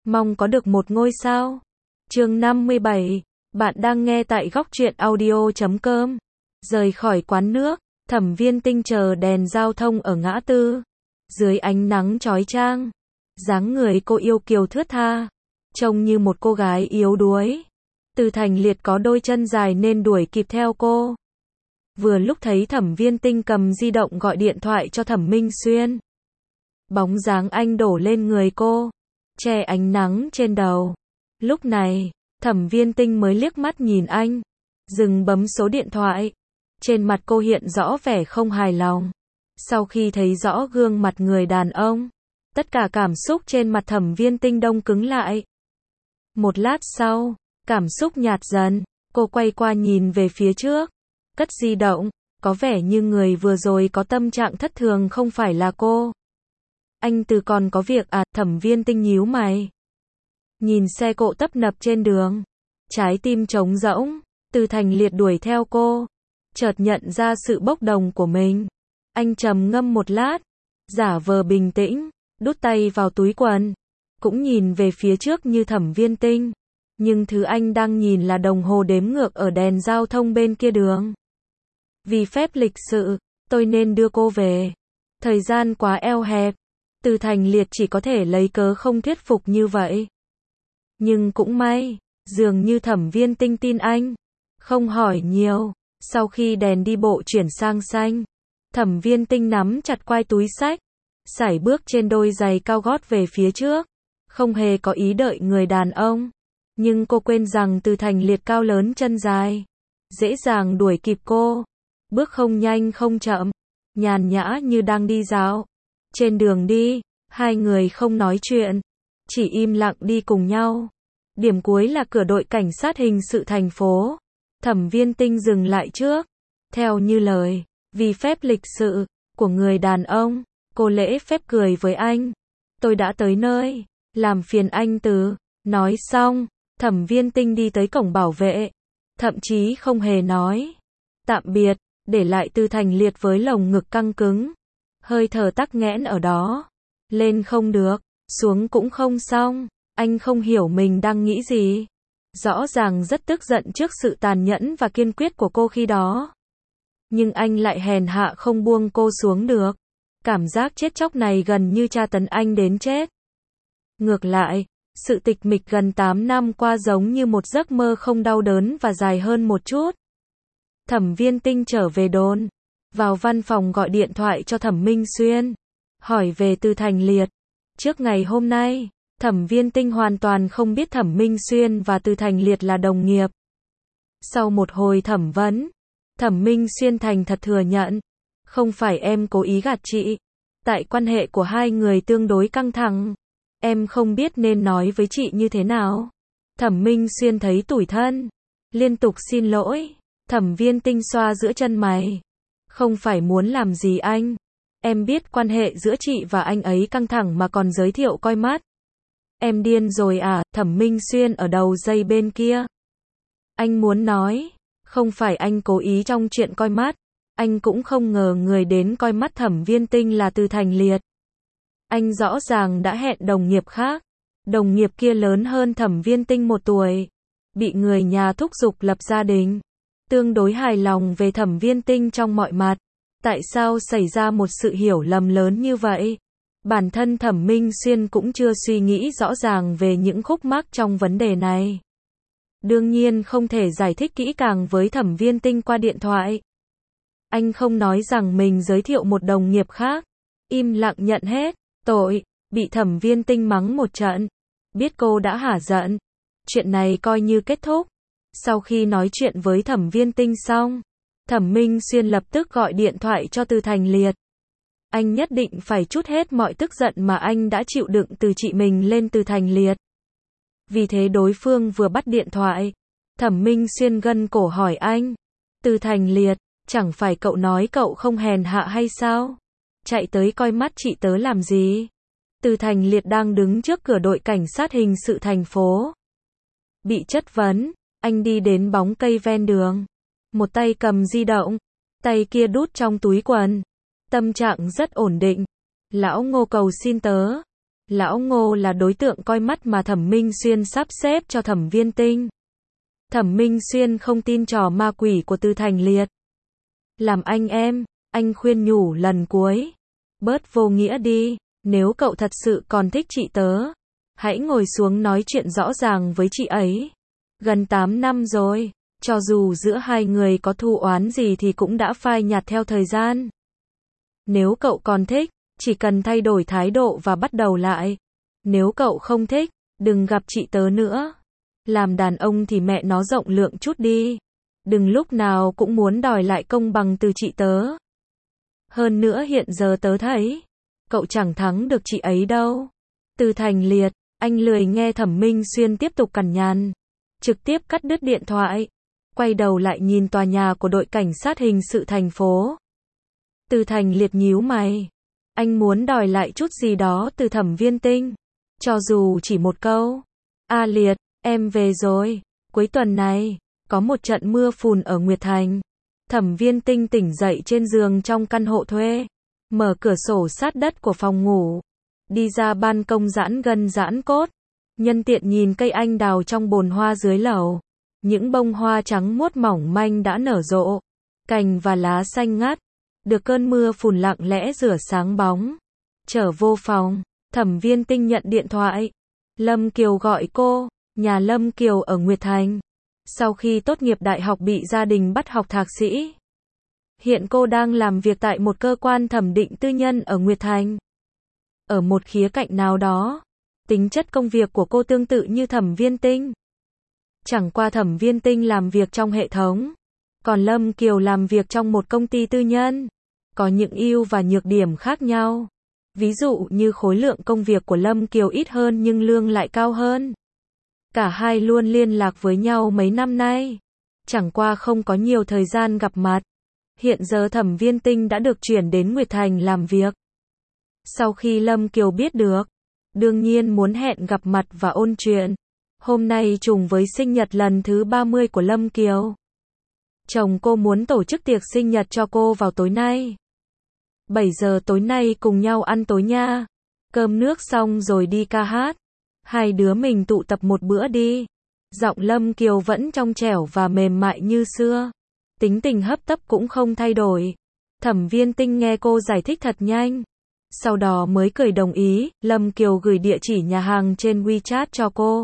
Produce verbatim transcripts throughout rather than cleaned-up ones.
Mong có được một ngôi sao. Chương năm mươi bảy. Bạn đang nghe tại góc truyện audio chấm com. Rời khỏi quán nước, Thẩm Viên Tinh chờ đèn giao thông ở ngã tư. Dưới ánh nắng chói chang, dáng người cô yêu kiều thướt tha, trông như một cô gái yếu đuối. Từ Thành Liệt có đôi chân dài nên đuổi kịp theo cô. Vừa lúc thấy Thẩm Viên Tinh cầm di động gọi điện thoại cho Thẩm Minh Xuyên. Bóng dáng anh đổ lên người cô, che ánh nắng trên đầu. Lúc này, Thẩm Viên Tinh mới liếc mắt nhìn anh, dừng bấm số điện thoại. Trên mặt cô hiện rõ vẻ không hài lòng. Sau khi thấy rõ gương mặt người đàn ông, tất cả cảm xúc trên mặt Thẩm Viên Tinh đông cứng lại. Một lát sau, cảm xúc nhạt dần, cô quay qua nhìn về phía trước, cất di động, có vẻ như người vừa rồi có tâm trạng thất thường không phải là cô. Anh Từ còn có việc à? Thẩm Viên Tinh nhíu mày. Nhìn xe cộ tấp nập trên đường, trái tim trống rỗng. Từ Thành Liệt đuổi theo cô, chợt nhận ra sự bốc đồng của mình. Anh trầm ngâm một lát, giả vờ bình tĩnh, đút tay vào túi quần, cũng nhìn về phía trước như Thẩm Viên Tinh. Nhưng thứ anh đang nhìn là đồng hồ đếm ngược ở đèn giao thông bên kia đường. Vì phép lịch sự, tôi nên đưa cô về. Thời gian quá eo hẹp. Từ Thành Liệt chỉ có thể lấy cớ không thuyết phục như vậy. Nhưng cũng may, dường như Thẩm Viên Tinh tin anh, không hỏi nhiều. Sau khi đèn đi bộ chuyển sang xanh, Thẩm Viên Tinh nắm chặt quai túi xách, sải bước trên đôi giày cao gót về phía trước, không hề có ý đợi người đàn ông. Nhưng cô quên rằng Từ Thành Liệt cao lớn chân dài, dễ dàng đuổi kịp cô, bước không nhanh không chậm, nhàn nhã như đang đi dạo. Trên đường đi, hai người không nói chuyện, chỉ im lặng đi cùng nhau. Điểm cuối là cửa đội cảnh sát hình sự thành phố. Thẩm Viên Tinh dừng lại trước. Theo như lời, vì phép lịch sự của người đàn ông, cô lễ phép cười với anh. Tôi đã tới nơi, làm phiền anh Từ. Nói xong, Thẩm Viên Tinh đi tới cổng bảo vệ, thậm chí không hề nói tạm biệt, để lại Từ Thành Liệt với lồng ngực căng cứng, hơi thở tắc nghẽn ở đó. Lên không được, xuống cũng không xong. Anh không hiểu mình đang nghĩ gì. Rõ ràng rất tức giận trước sự tàn nhẫn và kiên quyết của cô khi đó. Nhưng anh lại hèn hạ không buông cô xuống được. Cảm giác chết chóc này gần như tra tấn anh đến chết. Ngược lại, sự tịch mịch gần tám năm qua giống như một giấc mơ không đau đớn và dài hơn một chút. Thẩm Viên Tinh trở về đồn, vào văn phòng gọi điện thoại cho Thẩm Minh Xuyên, hỏi về Từ Thành Liệt. Trước ngày hôm nay, Thẩm Viên Tinh hoàn toàn không biết Thẩm Minh Xuyên và Từ Thành Liệt là đồng nghiệp. Sau một hồi thẩm vấn, Thẩm Minh Xuyên thành thật thừa nhận, không phải em cố ý gạt chị. Tại quan hệ của hai người tương đối căng thẳng, em không biết nên nói với chị như thế nào. Thẩm Minh Xuyên thấy tủi thân, liên tục xin lỗi. Thẩm Viên Tinh xoa giữa chân mày. Không phải muốn làm gì anh. Em biết quan hệ giữa chị và anh ấy căng thẳng mà còn giới thiệu coi mắt. Em điên rồi à? Thẩm Minh Xuyên ở đầu dây bên kia. Anh muốn nói, không phải anh cố ý trong chuyện coi mắt. Anh cũng không ngờ người đến coi mắt Thẩm Viên Tinh là Từ Thành Liệt. Anh rõ ràng đã hẹn đồng nghiệp khác. Đồng nghiệp kia lớn hơn Thẩm Viên Tinh một tuổi. Bị người nhà thúc giục lập gia đình. Tương đối hài lòng về Thẩm Viên Tinh trong mọi mặt. Tại sao xảy ra một sự hiểu lầm lớn như vậy? Bản thân Thẩm Minh Xuyên cũng chưa suy nghĩ rõ ràng về những khúc mắc trong vấn đề này. Đương nhiên không thể giải thích kỹ càng với Thẩm Viên Tinh qua điện thoại. Anh không nói rằng mình giới thiệu một đồng nghiệp khác. Im lặng nhận hết tội, bị Thẩm Viên Tinh mắng một trận. Biết cô đã hả giận. Chuyện này coi như kết thúc. Sau khi nói chuyện với Thẩm Viên Tinh xong, Thẩm Minh Xuyên lập tức gọi điện thoại cho Từ Thành Liệt. Anh nhất định phải trút hết mọi tức giận mà anh đã chịu đựng từ chị mình lên Từ Thành Liệt. Vì thế đối phương vừa bắt điện thoại, Thẩm Minh Xuyên gân cổ hỏi anh. Từ Thành Liệt, chẳng phải cậu nói cậu không hèn hạ hay sao? Chạy tới coi mắt chị tớ làm gì? Từ Thành Liệt đang đứng trước cửa đội cảnh sát hình sự thành phố. Bị chất vấn, anh đi đến bóng cây ven đường. Một tay cầm di động, tay kia đút trong túi quần. Tâm trạng rất ổn định. Lão Ngô cầu xin tớ. Lão Ngô là đối tượng coi mắt mà Thẩm Minh Xuyên sắp xếp cho Thẩm Viên Tinh. Thẩm Minh Xuyên không tin trò ma quỷ của Từ Thành Liệt. Làm anh em, anh khuyên nhủ lần cuối. Bớt vô nghĩa đi, nếu cậu thật sự còn thích chị tớ, hãy ngồi xuống nói chuyện rõ ràng với chị ấy. Gần tám năm rồi, cho dù giữa hai người có thù oán gì thì cũng đã phai nhạt theo thời gian. Nếu cậu còn thích, chỉ cần thay đổi thái độ và bắt đầu lại. Nếu cậu không thích, đừng gặp chị tớ nữa. Làm đàn ông thì mẹ nó rộng lượng chút đi. Đừng lúc nào cũng muốn đòi lại công bằng từ chị tớ. Hơn nữa hiện giờ tớ thấy, cậu chẳng thắng được chị ấy đâu. Từ Thành Liệt, anh lười nghe Thẩm Minh Xuyên tiếp tục cằn nhằn, trực tiếp cắt đứt điện thoại, quay đầu lại nhìn tòa nhà của đội cảnh sát hình sự thành phố. Từ Thành Liệt nhíu mày, anh muốn đòi lại chút gì đó từ Thẩm Viên Tinh, cho dù chỉ một câu. A Liệt, em về rồi, cuối tuần này, có một trận mưa phùn ở Nguyệt Thành. Thẩm Viên Tinh tỉnh dậy trên giường trong căn hộ thuê, mở cửa sổ sát đất của phòng ngủ, đi ra ban công giãn gân giãn cốt, nhân tiện nhìn cây anh đào trong bồn hoa dưới lầu. Những bông hoa trắng muốt mỏng manh đã nở rộ, cành và lá xanh ngắt, được cơn mưa phùn lặng lẽ rửa sáng bóng. Trở vô phòng, Thẩm Viên Tinh nhận điện thoại. Lâm Kiều gọi cô, nhà Lâm Kiều ở Nguyệt Thành. Sau khi tốt nghiệp đại học bị gia đình bắt học thạc sĩ. Hiện cô đang làm việc tại một cơ quan thẩm định tư nhân ở Nguyệt Thành. Ở một khía cạnh nào đó, tính chất công việc của cô tương tự như Thẩm Viên Tinh. Chẳng qua Thẩm Viên Tinh làm việc trong hệ thống, còn Lâm Kiều làm việc trong một công ty tư nhân. Có những ưu và nhược điểm khác nhau. Ví dụ như khối lượng công việc của Lâm Kiều ít hơn nhưng lương lại cao hơn. Cả hai luôn liên lạc với nhau mấy năm nay, chẳng qua không có nhiều thời gian gặp mặt. Hiện giờ Thẩm Viên Tinh đã được chuyển đến Nguyệt Thành làm việc. Sau khi Lâm Kiều biết được, đương nhiên muốn hẹn gặp mặt và ôn chuyện. Hôm nay trùng với sinh nhật lần thứ ba mươi của Lâm Kiều. Chồng cô muốn tổ chức tiệc sinh nhật cho cô vào tối nay. bảy giờ tối nay cùng nhau ăn tối nha. Cơm nước xong rồi đi ca hát. Hai đứa mình tụ tập một bữa đi. Giọng Lâm Kiều vẫn trong trẻo và mềm mại như xưa. Tính tình hấp tấp cũng không thay đổi. Thẩm Viên Tinh nghe cô giải thích thật nhanh. Sau đó mới cười đồng ý. Lâm Kiều gửi địa chỉ nhà hàng trên WeChat cho cô.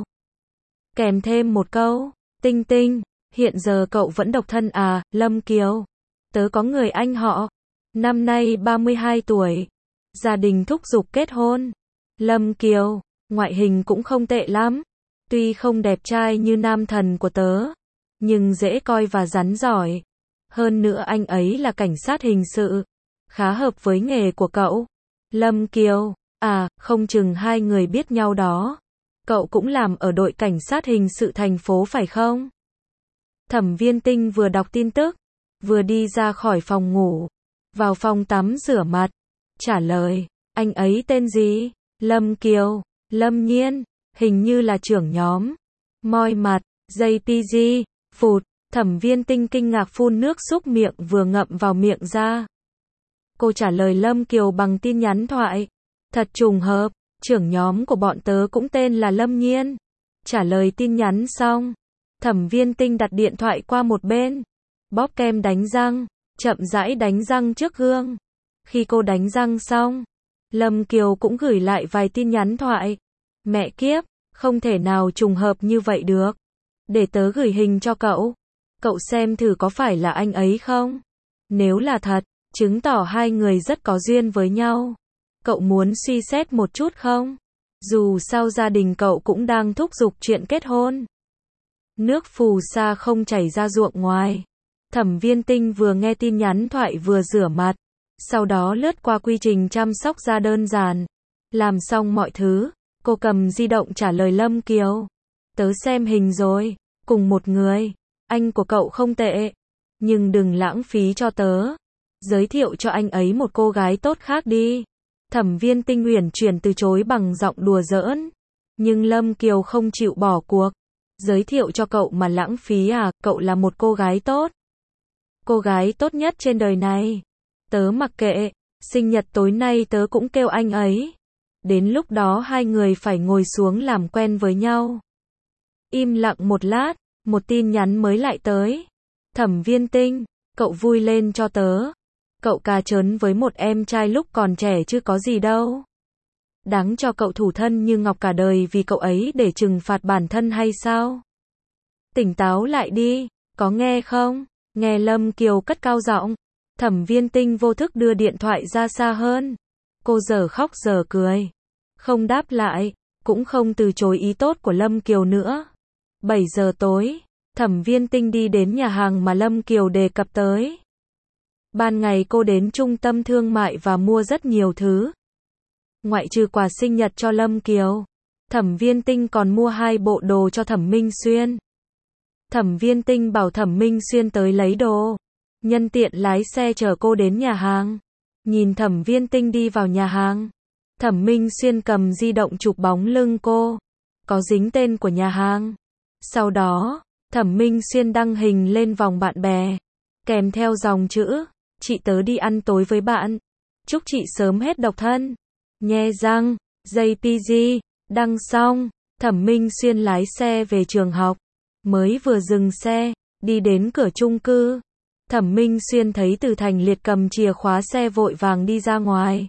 Kèm thêm một câu. Tinh Tinh, hiện giờ cậu vẫn độc thân à? Lâm Kiều, tớ có người anh họ. Năm nay ba mươi hai tuổi. Gia đình thúc giục kết hôn. Lâm Kiều, ngoại hình cũng không tệ lắm. Tuy không đẹp trai như nam thần của tớ, nhưng dễ coi và rắn giỏi. Hơn nữa anh ấy là cảnh sát hình sự, khá hợp với nghề của cậu. Lâm Kiều, à, không chừng hai người biết nhau đó. Cậu cũng làm ở đội cảnh sát hình sự thành phố phải không? Thẩm Viên Tinh vừa đọc tin tức, vừa đi ra khỏi phòng ngủ, vào phòng tắm rửa mặt, trả lời, anh ấy tên gì? Lâm Kiều, Lâm Nhiên, hình như là trưởng nhóm. Moi mặt, gi pê giê, phụt, Thẩm Viên Tinh kinh ngạc phun nước súc miệng vừa ngậm vào miệng ra. Cô trả lời Lâm Kiều bằng tin nhắn thoại. Thật trùng hợp, trưởng nhóm của bọn tớ cũng tên là Lâm Nhiên. Trả lời tin nhắn xong, Thẩm Viên Tinh đặt điện thoại qua một bên, bóp kem đánh răng, chậm rãi đánh răng trước gương. Khi cô đánh răng xong, Lâm Kiều cũng gửi lại vài tin nhắn thoại. Mẹ kiếp, không thể nào trùng hợp như vậy được. Để tớ gửi hình cho cậu. Cậu xem thử có phải là anh ấy không? Nếu là thật, chứng tỏ hai người rất có duyên với nhau. Cậu muốn suy xét một chút không? Dù sao gia đình cậu cũng đang thúc giục chuyện kết hôn. Nước phù sa không chảy ra ruộng ngoài. Thẩm Viên Tinh vừa nghe tin nhắn thoại vừa rửa mặt. Sau đó lướt qua quy trình chăm sóc da đơn giản. Làm xong mọi thứ, cô cầm di động trả lời Lâm Kiều. Tớ xem hình rồi, cùng một người. Anh của cậu không tệ, nhưng đừng lãng phí cho tớ. Giới thiệu cho anh ấy một cô gái tốt khác đi. Thẩm Viên Tinh uyển chuyển từ chối bằng giọng đùa giỡn. Nhưng Lâm Kiều không chịu bỏ cuộc. Giới thiệu cho cậu mà lãng phí à? Cậu là một cô gái tốt. Cô gái tốt nhất trên đời này. Tớ mặc kệ. Sinh nhật tối nay tớ cũng kêu anh ấy. Đến lúc đó hai người phải ngồi xuống làm quen với nhau. Im lặng một lát, một tin nhắn mới lại tới. Thẩm Viên Tinh, cậu vui lên cho tớ. Cậu cà trớn với một em trai lúc còn trẻ chứ có gì đâu. Đáng cho cậu thủ thân như ngọc cả đời vì cậu ấy để trừng phạt bản thân hay sao? Tỉnh táo lại đi, có nghe không? Nghe Lâm Kiều cất cao giọng. Thẩm Viên Tinh vô thức đưa điện thoại ra xa hơn. Cô giờ khóc giờ cười. Không đáp lại, cũng không từ chối ý tốt của Lâm Kiều nữa. bảy giờ tối, Thẩm Viên Tinh đi đến nhà hàng mà Lâm Kiều đề cập tới. Ban ngày cô đến trung tâm thương mại và mua rất nhiều thứ. Ngoại trừ quà sinh nhật cho Lâm Kiều, Thẩm Viên Tinh còn mua hai bộ đồ cho Thẩm Minh Xuyên. Thẩm Viên Tinh bảo Thẩm Minh Xuyên tới lấy đồ, nhân tiện lái xe chở cô đến nhà hàng. Nhìn Thẩm Viên Tinh đi vào nhà hàng, Thẩm Minh Xuyên cầm di động chụp bóng lưng cô, có dính tên của nhà hàng. Sau đó, Thẩm Minh Xuyên đăng hình lên vòng bạn bè, kèm theo dòng chữ, chị tớ đi ăn tối với bạn, chúc chị sớm hết độc thân. Nhe răng, gi pê giê, đăng xong, Thẩm Minh Xuyên lái xe về trường học. Mới vừa dừng xe, đi đến cửa chung cư, Thẩm Minh Xuyên thấy Từ Thành Liệt cầm chìa khóa xe vội vàng đi ra ngoài.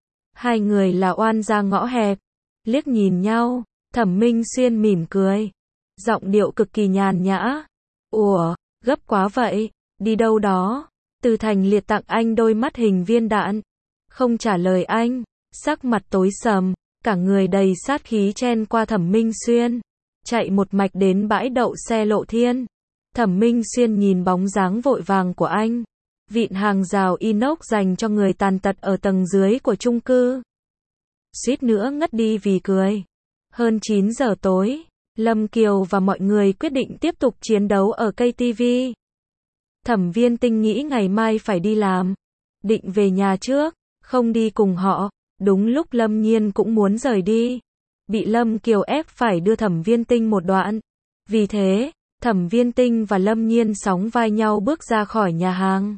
Hai người là oan ra ngõ hẹp, liếc nhìn nhau, Thẩm Minh Xuyên mỉm cười, giọng điệu cực kỳ nhàn nhã. Ủa, gấp quá vậy, đi đâu đó? Từ Thành Liệt tặng anh đôi mắt hình viên đạn, không trả lời anh, sắc mặt tối sầm, cả người đầy sát khí chen qua Thẩm Minh Xuyên, chạy một mạch đến bãi đậu xe Lộ Thiên. Thẩm Minh Xuyên nhìn bóng dáng vội vàng của anh, vịn hàng rào inox dành cho người tàn tật ở tầng dưới của chung cư. Suýt nữa ngất đi vì cười. Hơn chín giờ tối, Lâm Kiều và mọi người quyết định tiếp tục chiến đấu ở ca tê vê. Thẩm Viên Tinh nghĩ ngày mai phải đi làm, định về nhà trước, không đi cùng họ. Đúng lúc Lâm Nhiên cũng muốn rời đi, bị Lâm Kiều ép phải đưa Thẩm Viên Tinh một đoạn. Vì thế, Thẩm Viên Tinh và Lâm Nhiên sóng vai nhau bước ra khỏi nhà hàng.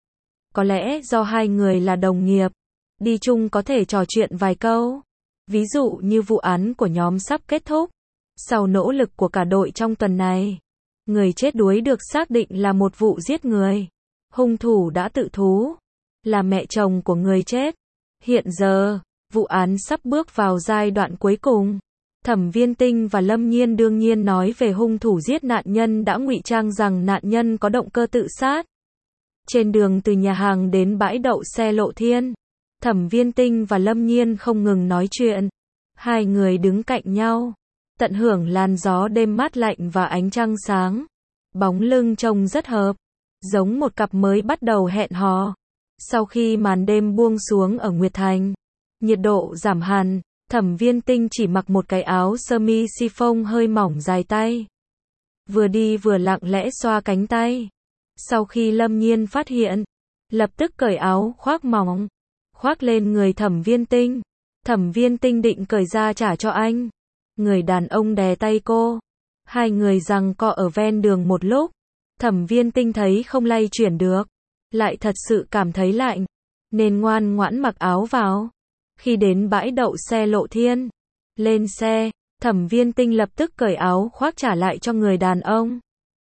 Có lẽ do hai người là đồng nghiệp, đi chung có thể trò chuyện vài câu. Ví dụ như vụ án của nhóm sắp kết thúc. Sau nỗ lực của cả đội trong tuần này, người chết đuối được xác định là một vụ giết người. Hung thủ đã tự thú, là mẹ chồng của người chết. Hiện giờ, vụ án sắp bước vào giai đoạn cuối cùng. Thẩm Viên Tinh và Lâm Nhiên đương nhiên nói về hung thủ giết nạn nhân đã ngụy trang rằng nạn nhân có động cơ tự sát. Trên đường từ nhà hàng đến bãi đậu xe Lộ Thiên, Thẩm Viên Tinh và Lâm Nhiên không ngừng nói chuyện. Hai người đứng cạnh nhau, tận hưởng làn gió đêm mát lạnh và ánh trăng sáng. Bóng lưng trông rất hợp, giống một cặp mới bắt đầu hẹn hò. Sau khi màn đêm buông xuống ở Nguyệt Thành, nhiệt độ giảm hẳn, Thẩm Viên Tinh chỉ mặc một cái áo sơ mi chiffon hơi mỏng dài tay. Vừa đi vừa lặng lẽ xoa cánh tay. Sau khi Lâm Nhiên phát hiện, lập tức cởi áo khoác mỏng, khoác lên người Thẩm Viên Tinh. Thẩm Viên Tinh định cởi ra trả cho anh. Người đàn ông đè tay cô. Hai người giằng co ở ven đường một lúc. Thẩm Viên Tinh thấy không lay chuyển được, lại thật sự cảm thấy lạnh, nên ngoan ngoãn mặc áo vào. Khi đến bãi đậu xe Lộ Thiên, lên xe, Thẩm Viên Tinh lập tức cởi áo khoác trả lại cho người đàn ông.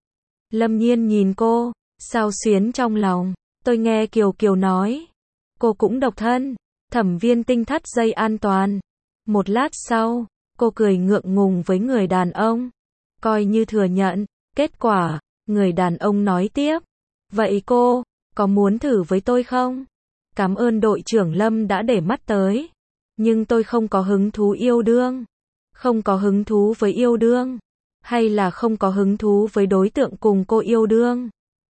Lâm Nhiên nhìn cô, xao xuyến trong lòng. Tôi nghe Kiều Kiều nói, cô cũng độc thân. Thẩm Viên Tinh thắt dây an toàn. Một lát sau, cô cười ngượng ngùng với người đàn ông, coi như thừa nhận. Kết quả, người đàn ông nói tiếp, vậy cô có muốn thử với tôi không? Cảm ơn đội trưởng Lâm đã để mắt tới, nhưng tôi không có hứng thú yêu đương. Không có hứng thú với yêu đương, hay là không có hứng thú với đối tượng cùng cô yêu đương?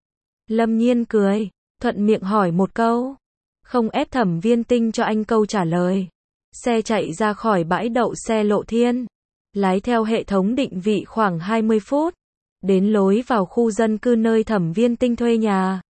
Lâm Nhiên cười, thuận miệng hỏi một câu, không ép Thẩm Viên Tinh cho anh câu trả lời. Xe chạy ra khỏi bãi đậu xe Lộ Thiên, lái theo hệ thống định vị khoảng hai mươi phút, đến lối vào khu dân cư nơi Thẩm Viên Tinh thuê nhà.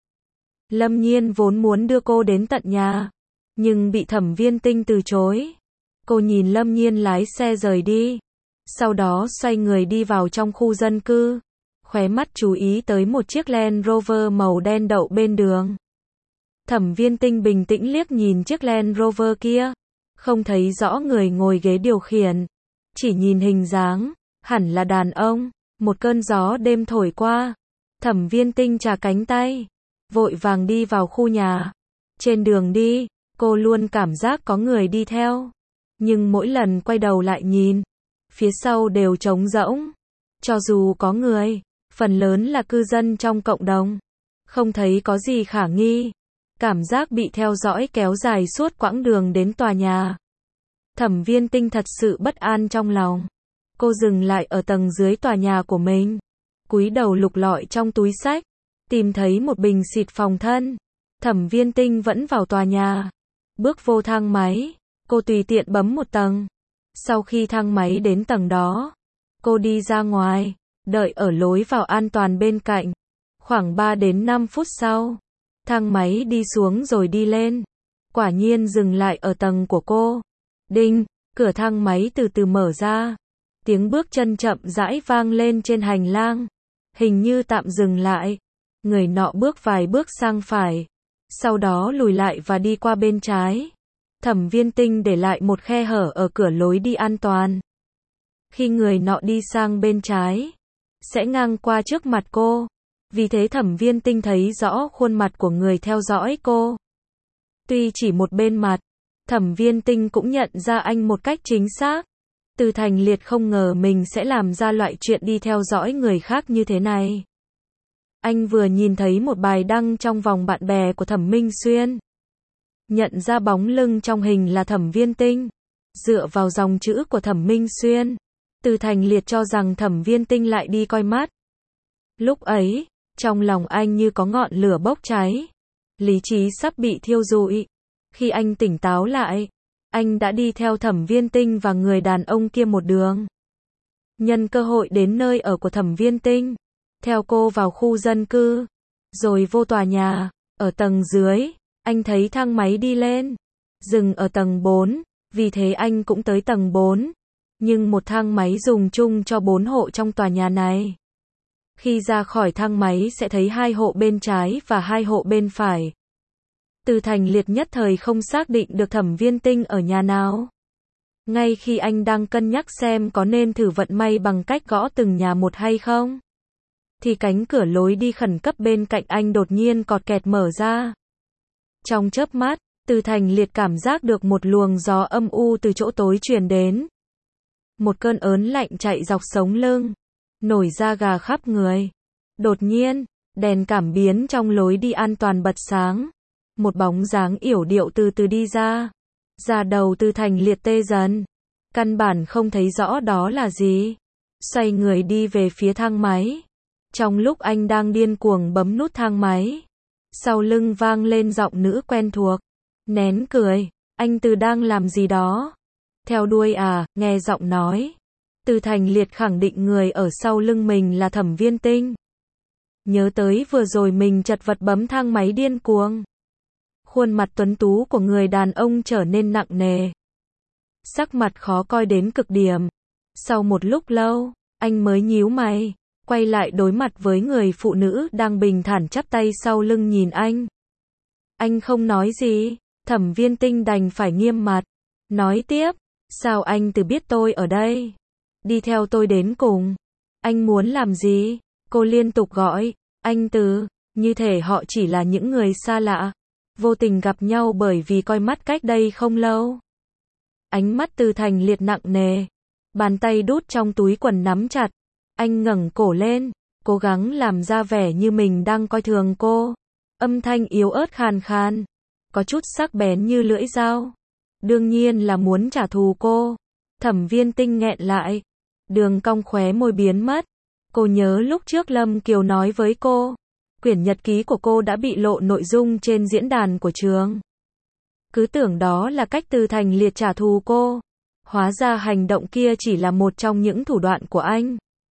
Lâm Nhiên vốn muốn đưa cô đến tận nhà, nhưng bị Thẩm Viên Tinh từ chối. Cô nhìn Lâm Nhiên lái xe rời đi, sau đó xoay người đi vào trong khu dân cư, khóe mắt chú ý tới một chiếc Land Rover màu đen đậu bên đường. Thẩm Viên Tinh bình tĩnh liếc nhìn chiếc Land Rover kia, Không thấy rõ người ngồi ghế điều khiển. Chỉ nhìn hình dáng, hẳn là đàn ông. Một cơn gió đêm thổi qua. Thẩm Viên Tinh chà cánh tay. Vội vàng đi vào khu nhà. Trên đường đi, cô luôn cảm giác có người đi theo. Nhưng mỗi lần quay đầu lại nhìn, phía sau đều trống rỗng. Cho dù có người, phần lớn là cư dân trong cộng đồng. Không thấy có gì khả nghi. Cảm giác bị theo dõi kéo dài suốt quãng đường đến tòa nhà. Thẩm Viên Tinh thật sự bất an trong lòng. Cô dừng lại ở tầng dưới tòa nhà của mình. Cúi đầu lục lọi trong túi xách. Tìm thấy một bình xịt phòng thân. Thẩm Viên Tinh vẫn vào tòa nhà. Bước vô thang máy. Cô tùy tiện bấm một tầng. Sau khi thang máy đến tầng đó, cô đi ra ngoài. Đợi ở lối vào an toàn bên cạnh. Khoảng ba đến năm phút sau, thang máy đi xuống rồi đi lên. Quả nhiên dừng lại ở tầng của cô. Đinh, cửa thang máy từ từ mở ra. Tiếng bước chân chậm rãi vang lên trên hành lang. Hình như tạm dừng lại. Người nọ bước vài bước sang phải. Sau đó lùi lại và đi qua bên trái. Thẩm Viên Tinh để lại một khe hở ở cửa lối đi an toàn. Khi người nọ đi sang bên trái, sẽ ngang qua trước mặt cô. Vì thế Thẩm Viên Tinh thấy rõ khuôn mặt của người theo dõi cô. Tuy chỉ một bên mặt, Thẩm Viên Tinh cũng nhận ra anh một cách chính xác. Từ Thành Liệt không ngờ mình sẽ làm ra loại chuyện đi theo dõi người khác như thế này. Anh vừa nhìn thấy một bài đăng trong vòng bạn bè của Thẩm Minh Xuyên. Nhận ra bóng lưng trong hình là Thẩm Viên Tinh. Dựa vào dòng chữ của Thẩm Minh Xuyên, Từ Thành Liệt cho rằng Thẩm Viên Tinh lại đi coi mắt. Lúc ấy, trong lòng anh như có ngọn lửa bốc cháy. Lý trí sắp bị thiêu rụi. Khi anh tỉnh táo lại, anh đã đi theo Thẩm Viên Tinh và người đàn ông kia một đường. Nhân cơ hội đến nơi ở của Thẩm Viên Tinh, theo cô vào khu dân cư, rồi vô tòa nhà. Ở tầng dưới, anh thấy thang máy đi lên, dừng ở tầng bốn, vì thế anh cũng tới tầng bốn. Nhưng một thang máy dùng chung cho bốn hộ trong tòa nhà này. Khi ra khỏi thang máy sẽ thấy hai hộ bên trái và hai hộ bên phải. Từ Thành Liệt nhất thời không xác định được Thẩm Viên Tinh ở nhà nào. Ngay khi anh đang cân nhắc xem có nên thử vận may bằng cách gõ từng nhà một hay không, thì cánh cửa lối đi khẩn cấp bên cạnh anh đột nhiên cọt kẹt mở ra. Trong chớp mắt, Từ Thành Liệt cảm giác được một luồng gió âm u từ chỗ tối truyền đến. Một cơn ớn lạnh chạy dọc sống lưng, nổi da gà khắp người. Đột nhiên, đèn cảm biến trong lối đi an toàn bật sáng. Một bóng dáng yểu điệu từ từ đi ra. Da đầu Từ Thành Liệt tê dần. Căn bản không thấy rõ đó là gì. Xoay người đi về phía thang máy. Trong lúc anh đang điên cuồng bấm nút thang máy, sau lưng vang lên giọng nữ quen thuộc. Nén cười, anh Từ đang làm gì đó? Theo đuôi à, nghe giọng nói. Từ Thành Liệt khẳng định người ở sau lưng mình là Thẩm Viên Tinh. Nhớ tới vừa rồi mình chật vật bấm thang máy điên cuồng. Khuôn mặt tuấn tú của người đàn ông trở nên nặng nề. Sắc mặt khó coi đến cực điểm. Sau một lúc lâu, anh mới nhíu mày, quay lại đối mặt với người phụ nữ đang bình thản chắp tay sau lưng nhìn anh. Anh không nói gì, Thẩm Viên Tinh đành phải nghiêm mặt. Nói tiếp, sao anh Từ biết tôi ở đây? Đi theo tôi đến cùng. Anh muốn làm gì? Cô liên tục gọi, anh Từ, như thể họ chỉ là những người xa lạ, vô tình gặp nhau bởi vì coi mắt cách đây không lâu. Ánh mắt Từ Thành Liệt nặng nề, bàn tay đút trong túi quần nắm chặt. Anh ngẩng cổ lên, cố gắng làm ra vẻ như mình đang coi thường cô. Âm thanh yếu ớt khàn khàn, có chút sắc bén như lưỡi dao. Đương nhiên là muốn trả thù cô. Thẩm Viên Tinh nghẹn lại, đường cong khóe môi biến mất. Cô nhớ lúc trước Lâm Kiều nói với cô, quyển nhật ký của cô đã bị lộ nội dung trên diễn đàn của trường. Cứ tưởng đó là cách Từ Thành Liệt trả thù cô. Hóa ra hành động kia chỉ là một trong những thủ đoạn của anh.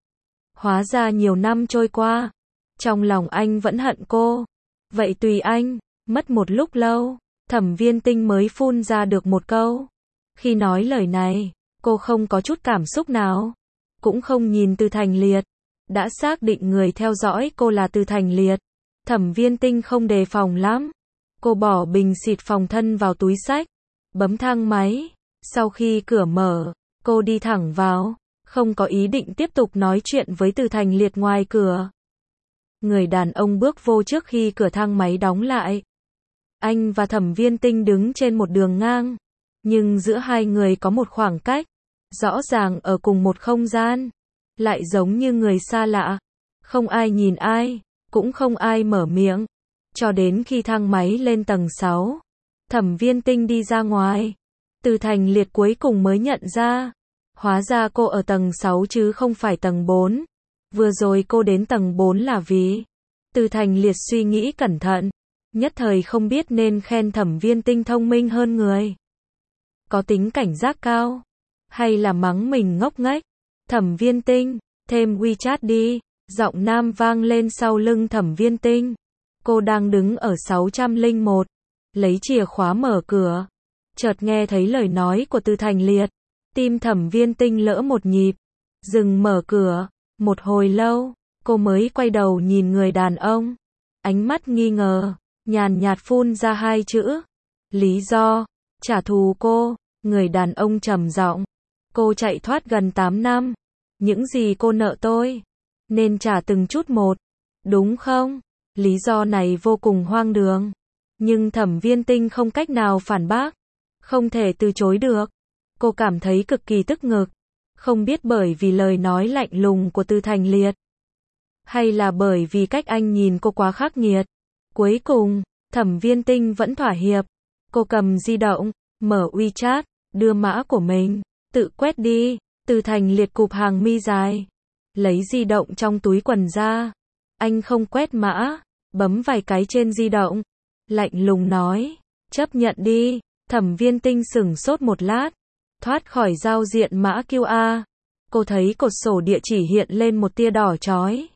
Hóa ra nhiều năm trôi qua, trong lòng anh vẫn hận cô. Vậy tùy anh. Mất một lúc lâu, Thẩm Viên Tinh mới phun ra được một câu. Khi nói lời này, cô không có chút cảm xúc nào, cũng không nhìn Từ Thành Liệt. Đã xác định người theo dõi cô là Từ Thành Liệt, Thẩm Viên Tinh không đề phòng lắm. Cô bỏ bình xịt phòng thân vào túi xách, bấm thang máy. Sau khi cửa mở, cô đi thẳng vào, không có ý định tiếp tục nói chuyện với Từ Thành Liệt ngoài cửa. Người đàn ông bước vô trước khi cửa thang máy đóng lại. Anh và Thẩm Viên Tinh đứng trên một đường ngang, nhưng giữa hai người có một khoảng cách, rõ ràng ở cùng một không gian, lại giống như người xa lạ. Không ai nhìn ai, cũng không ai mở miệng, cho đến khi thang máy lên tầng sáu, Thẩm Viên Tinh đi ra ngoài. Từ Thành Liệt cuối cùng mới nhận ra, hóa ra cô ở tầng sáu chứ không phải tầng bốn. Vừa rồi cô đến tầng bốn là vì... Từ Thành Liệt suy nghĩ cẩn thận, nhất thời không biết nên khen Thẩm Viên Tinh thông minh hơn người, có tính cảnh giác cao, hay là mắng mình ngốc nghếch. Thẩm Viên Tinh, thêm WeChat đi, giọng nam vang lên sau lưng Thẩm Viên Tinh. Cô đang đứng ở sáu trăm lẻ một, lấy chìa khóa mở cửa, chợt nghe thấy lời nói của Từ Thành Liệt. Tim Thẩm Viên Tinh lỡ một nhịp, dừng mở cửa. Một hồi lâu, cô mới quay đầu nhìn người đàn ông, ánh mắt nghi ngờ, nhàn nhạt phun ra hai chữ: lý do, trả thù cô. Người đàn ông trầm giọng: cô chạy thoát gần tám năm, những gì cô nợ tôi, nên trả từng chút một, đúng không? Lý do này vô cùng hoang đường, nhưng Thẩm Viên Tinh không cách nào phản bác, không thể từ chối được. Cô cảm thấy cực kỳ tức ngực, không biết bởi vì lời nói lạnh lùng của Từ Thành Liệt, hay là bởi vì cách anh nhìn cô quá khắc nghiệt. Cuối cùng, Thẩm Viên Tinh vẫn thỏa hiệp. Cô cầm di động, mở WeChat, đưa mã của mình, tự quét đi. Từ Thành Liệt cụp hàng mi dài, lấy di động trong túi quần ra. Anh không quét mã, bấm vài cái trên di động, lạnh lùng nói: chấp nhận đi. Thẩm Viên Tinh sửng sốt một lát, thoát khỏi giao diện mã quy rờ. Cô thấy cột sổ địa chỉ hiện lên một tia đỏ chói.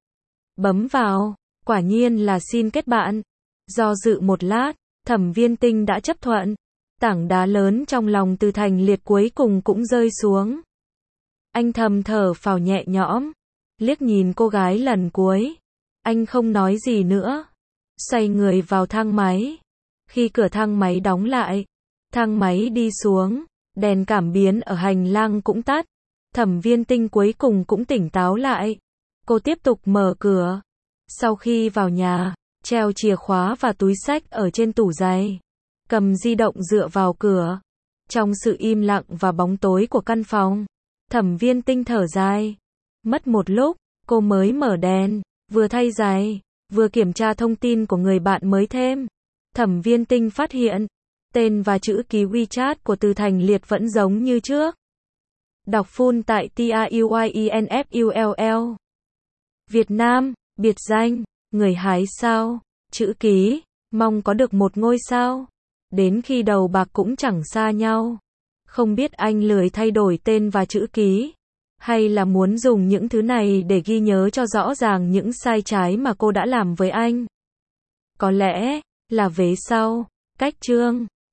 Bấm vào, quả nhiên là xin kết bạn. Do dự một lát, Thẩm Viên Tinh đã chấp thuận. Tảng đá lớn trong lòng Từ Thành Liệt cuối cùng cũng rơi xuống. Anh thầm thở phào nhẹ nhõm, liếc nhìn cô gái lần cuối. Anh không nói gì nữa, xoay người vào thang máy. Khi cửa thang máy đóng lại, thang máy đi xuống, đèn cảm biến ở hành lang cũng tắt. Thẩm Viên Tinh cuối cùng cũng tỉnh táo lại. Cô tiếp tục mở cửa. Sau khi vào nhà, treo chìa khóa và túi xách ở trên tủ giày, cầm di động dựa vào cửa. Trong sự im lặng và bóng tối của căn phòng, Thẩm Viên Tinh thở dài. Mất một lúc, cô mới mở đèn, vừa thay giày, vừa kiểm tra thông tin của người bạn mới thêm. Thẩm Viên Tinh phát hiện, tên và chữ ký WeChat của Từ Thành Liệt vẫn giống như trước. Đọc full tại T R U Y E N F U L L. Việt Nam, biệt danh, người hái sao, chữ ký, mong có được một ngôi sao. Đến khi đầu bạc cũng chẳng xa nhau. Không biết anh lười thay đổi tên và chữ ký, hay là muốn dùng những thứ này để ghi nhớ cho rõ ràng những sai trái mà cô đã làm với anh. Có lẽ là vế sau, cách chương.